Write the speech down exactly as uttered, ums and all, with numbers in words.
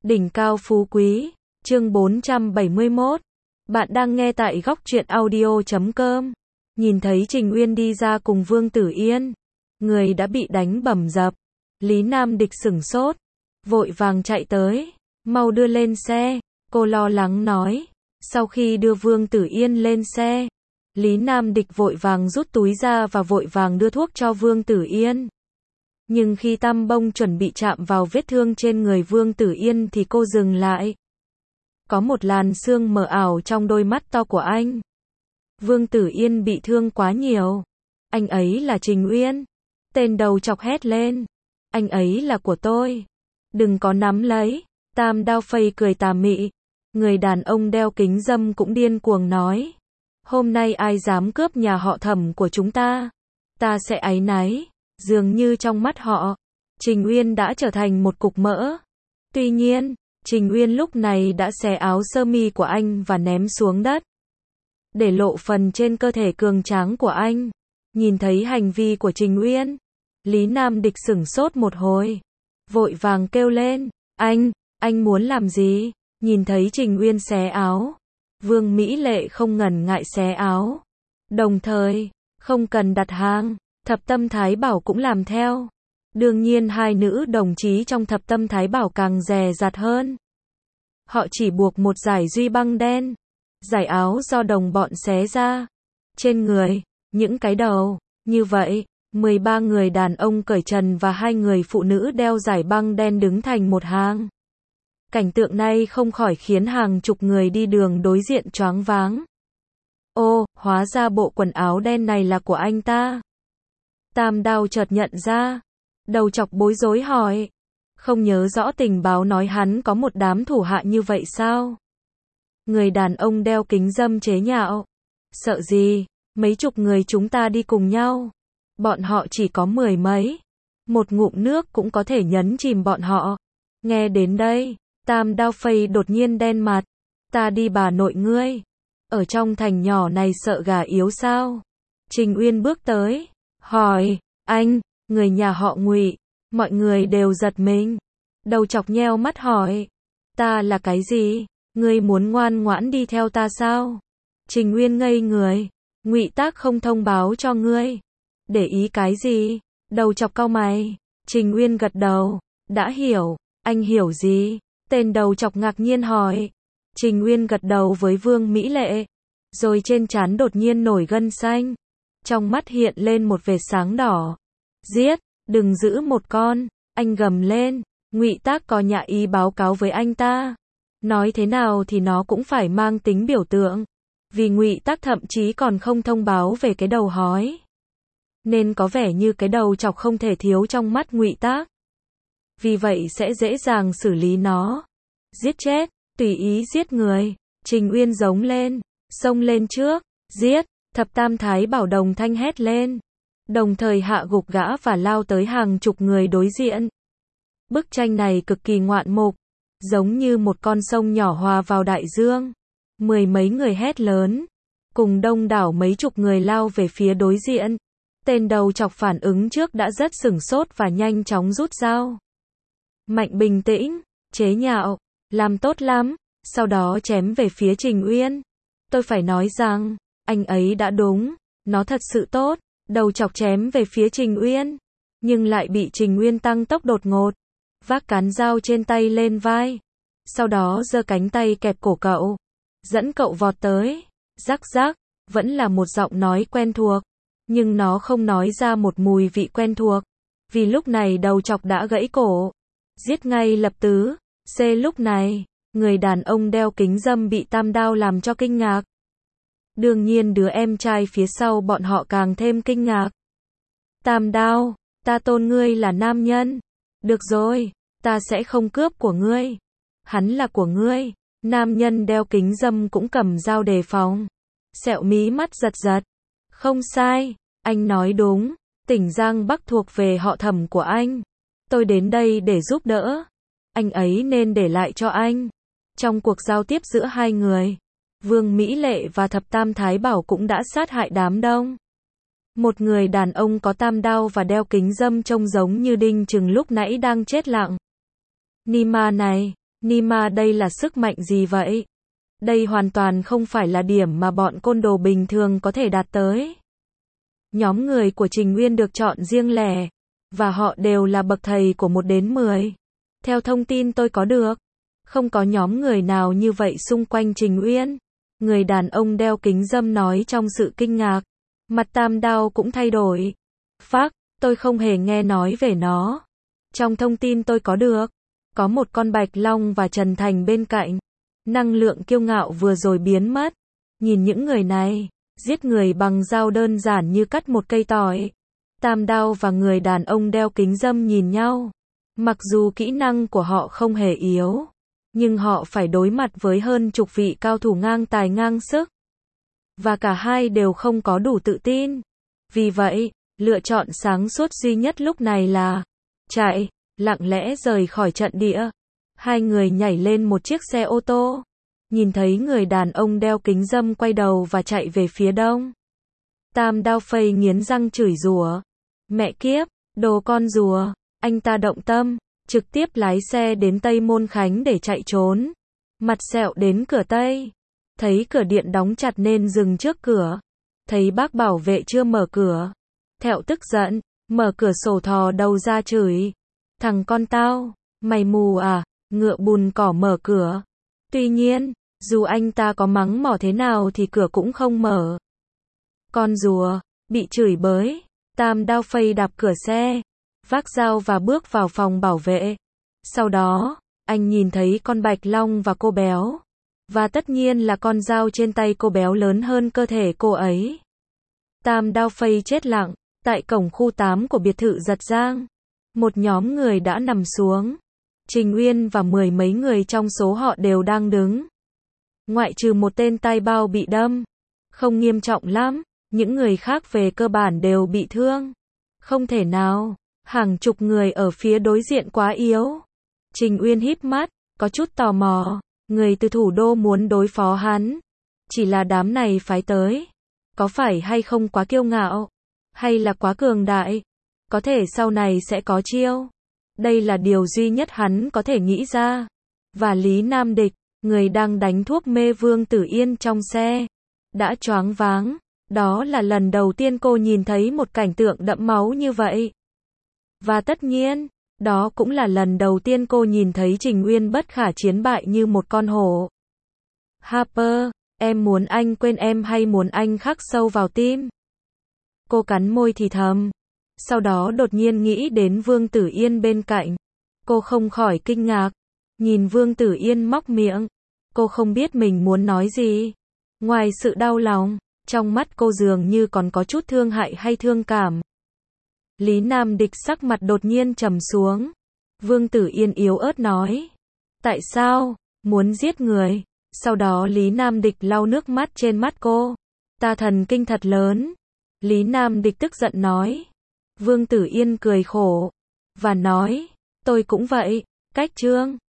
Đỉnh cao phú quý, chương bốn trăm bảy mươi mốt. Bạn đang nghe tại góc truyện audio chấm com. Nhìn thấy Trình Uyên đi ra cùng Vương Tử Yên, người đã bị đánh bầm dập. Lý Nam Địch sửng sốt, vội vàng chạy tới, mau đưa lên xe, cô lo lắng nói. Sau khi đưa Vương Tử Yên lên xe, Lý Nam Địch vội vàng rút túi ra và vội vàng đưa thuốc cho Vương Tử Yên. Nhưng khi tăm bông chuẩn bị chạm vào vết thương trên người Vương Tử Yên thì cô dừng lại. Có một làn sương mờ ảo trong đôi mắt to của anh. Vương Tử Yên bị thương quá nhiều. Anh ấy là Trình Uyên. Tên đầu chọc hét lên. Anh ấy là của tôi. Đừng có nắm lấy. Tam Đao Phây cười tà mị. Người đàn ông đeo kính râm cũng điên cuồng nói. Hôm nay ai dám cướp nhà họ Thẩm của chúng ta, ta sẽ áy náy. Dường như trong mắt họ, Trình Uyên đã trở thành một cục mỡ. Tuy nhiên, Trình Uyên lúc này đã xé áo sơ mi của anh và ném xuống đất, để lộ phần trên cơ thể cường tráng của anh. Nhìn thấy hành vi của Trình Uyên, Lý Nam Địch sửng sốt một hồi, vội vàng kêu lên, anh, anh muốn làm gì? Nhìn thấy Trình Uyên xé áo, Vương Mỹ Lệ không ngần ngại xé áo. Đồng thời, không cần đặt hàng, Thập Tâm Thái Bảo cũng làm theo. Đương nhiên hai nữ đồng chí trong Thập Tâm Thái Bảo càng dè dặt hơn. Họ chỉ buộc một dải duy băng đen, dải áo do đồng bọn xé ra. Trên người, những cái đầu, như vậy, mười ba người đàn ông cởi trần và hai người phụ nữ đeo dải băng đen đứng thành một hàng. Cảnh tượng này không khỏi khiến hàng chục người đi đường đối diện choáng váng. Ô, hóa ra bộ quần áo đen này là của anh ta. Tam Đao chợt nhận ra. Đầu chọc bối rối hỏi. Không nhớ rõ tình báo nói hắn có một đám thủ hạ như vậy sao? Người đàn ông đeo kính râm chế nhạo. Sợ gì, mấy chục người chúng ta đi cùng nhau. Bọn họ chỉ có mười mấy. Một ngụm nước cũng có thể nhấn chìm bọn họ. Nghe đến đây, Tam Đao Phây đột nhiên đen mặt. Ta đi bà nội ngươi. Ở trong thành nhỏ này sợ gà yếu sao? Trình Uyên bước tới, hỏi, anh, người nhà họ Ngụy. Mọi người đều giật mình. Đầu chọc nheo mắt hỏi, ta là cái gì? Ngươi muốn ngoan ngoãn đi theo ta sao? Trình Uyên ngây người, Ngụy Tác không thông báo cho ngươi. Để ý cái gì? Đầu chọc cau mày. Trình Uyên gật đầu, đã hiểu. Anh hiểu gì? Tên đầu chọc ngạc nhiên hỏi. Trình Uyên gật đầu với Vương Mỹ Lệ, rồi trên trán đột nhiên nổi gân xanh, trong mắt hiện lên một vệt sáng đỏ. Giết, đừng giữ một con, anh gầm lên. Ngụy Tác có nhã ý báo cáo với anh ta. Nói thế nào thì nó cũng phải mang tính biểu tượng, vì Ngụy Tác thậm chí còn không thông báo về cái đầu hói, nên có vẻ như cái đầu chọc không thể thiếu trong mắt Ngụy Tác. Vì vậy sẽ dễ dàng xử lý nó. Giết chết, tùy ý giết người. Trình Uyên giống lên, xông lên trước, giết. Thập Tam Thái Bảo đồng thanh hét lên, đồng thời hạ gục gã và lao tới hàng chục người đối diện. Bức tranh này cực kỳ ngoạn mục, giống như một con sông nhỏ hòa vào đại dương. Mười mấy người hét lớn, cùng đông đảo mấy chục người lao về phía đối diện. Tên đầu chọc phản ứng trước đã rất sửng sốt và nhanh chóng rút dao. Mạnh bình tĩnh, chế nhạo, làm tốt lắm, sau đó chém về phía Trình Uyên. Tôi phải nói rằng, anh ấy đã đúng, nó thật sự tốt. Đầu chọc chém về phía Trình Uyên, nhưng lại bị Trình Uyên tăng tốc đột ngột, vác cán dao trên tay lên vai, sau đó giơ cánh tay kẹp cổ cậu, dẫn cậu vọt tới. Rắc rắc, vẫn là một giọng nói quen thuộc, nhưng nó không nói ra một mùi vị quen thuộc, vì lúc này đầu chọc đã gãy cổ. Giết ngay lập tứ. C lúc này, người đàn ông đeo kính râm bị Tam Đao làm cho kinh ngạc. Đương nhiên đứa em trai phía sau bọn họ càng thêm kinh ngạc. Tam Đao, ta tôn ngươi là nam nhân. Được rồi, ta sẽ không cướp của ngươi. Hắn là của ngươi. Nam nhân đeo kính râm cũng cầm dao đề phòng. Sẹo mí mắt giật giật. Không sai, anh nói đúng. Tỉnh Giang Bắc thuộc về họ Thẩm của anh. Tôi đến đây để giúp đỡ. Anh ấy nên để lại cho anh. Trong cuộc giao tiếp giữa hai người, Vương Mỹ Lệ và Thập Tam Thái Bảo cũng đã sát hại đám đông. Một người đàn ông có tam đao và đeo kính râm trông giống như Đinh Trừng lúc nãy đang chết lặng. Nima này, Nima đây là sức mạnh gì vậy? Đây hoàn toàn không phải là điểm mà bọn côn đồ bình thường có thể đạt tới. Nhóm người của Trình Uyên được chọn riêng lẻ, và họ đều là bậc thầy của một đến mười. Theo thông tin tôi có được, không có nhóm người nào như vậy xung quanh Trình Uyên. Người đàn ông đeo kính râm nói trong sự kinh ngạc. Mặt Tam Đao cũng thay đổi. Phác, tôi không hề nghe nói về nó. Trong thông tin tôi có được, có một con bạch long và Trần Thành bên cạnh. Năng lượng kiêu ngạo vừa rồi biến mất. Nhìn những người này, giết người bằng dao đơn giản như cắt một cây tỏi. Tam Đao và người đàn ông đeo kính râm nhìn nhau. Mặc dù kỹ năng của họ không hề yếu, nhưng họ phải đối mặt với hơn chục vị cao thủ ngang tài ngang sức. Và cả hai đều không có đủ tự tin. Vì vậy, lựa chọn sáng suốt duy nhất lúc này là chạy, lặng lẽ rời khỏi trận địa. Hai người nhảy lên một chiếc xe ô tô. Nhìn thấy người đàn ông đeo kính râm quay đầu và chạy về phía đông. Tam Đao phây nghiến răng chửi rủa. Mẹ kiếp, đồ con rùa. Anh ta động tâm, trực tiếp lái xe đến Tây Môn Khánh để chạy trốn. Mặt sẹo đến cửa Tây. Thấy cửa điện đóng chặt nên dừng trước cửa. Thấy bác bảo vệ chưa mở cửa. Thẹo tức giận, mở cửa sổ thò đầu ra chửi. Thằng con tao, mày mù à, ngựa bùn cỏ mở cửa. Tuy nhiên, dù anh ta có mắng mỏ thế nào thì cửa cũng không mở. Con rùa, bị chửi bới, Tam Đao phây đạp cửa xe, vác dao và bước vào phòng bảo vệ. Sau đó, anh nhìn thấy con bạch long và cô béo. Và tất nhiên là con dao trên tay cô béo lớn hơn cơ thể cô ấy. Tam Đao phây chết lặng, tại cổng khu tám của biệt thự Giật Giang. Một nhóm người đã nằm xuống. Trình Uyên và mười mấy người trong số họ đều đang đứng. Ngoại trừ một tên tai bao bị đâm. Không nghiêm trọng lắm, những người khác về cơ bản đều bị thương. Không thể nào, hàng chục người ở phía đối diện quá yếu. Trình Uyên híp mắt, có chút tò mò. Người từ thủ đô muốn đối phó hắn. Chỉ là đám này phái tới. Có phải hay không quá kiêu ngạo? Hay là quá cường đại? Có thể sau này sẽ có chiêu. Đây là điều duy nhất hắn có thể nghĩ ra. Và Lý Nam Địch, người đang đánh thuốc mê Vương Tử Yên trong xe, đã choáng váng. Đó là lần đầu tiên cô nhìn thấy một cảnh tượng đẫm máu như vậy. Và tất nhiên, đó cũng là lần đầu tiên cô nhìn thấy Trình Uyên bất khả chiến bại như một con hổ. Harper, em muốn anh quên em hay muốn anh khắc sâu vào tim? Cô cắn môi thì thầm. Sau đó đột nhiên nghĩ đến Vương Tử Yên bên cạnh. Cô không khỏi kinh ngạc. Nhìn Vương Tử Yên móc miệng. Cô không biết mình muốn nói gì. Ngoài sự đau lòng, trong mắt cô dường như còn có chút thương hại hay thương cảm. Lý Nam Địch sắc mặt đột nhiên trầm xuống. Vương Tử Yên yếu ớt nói. Tại sao? Muốn giết người. Sau đó Lý Nam Địch lau nước mắt trên mắt cô. Ta thần kinh thật lớn. Lý Nam Địch tức giận nói. Vương Tử Yên cười khổ. Và nói. Tôi cũng vậy. Cách trương.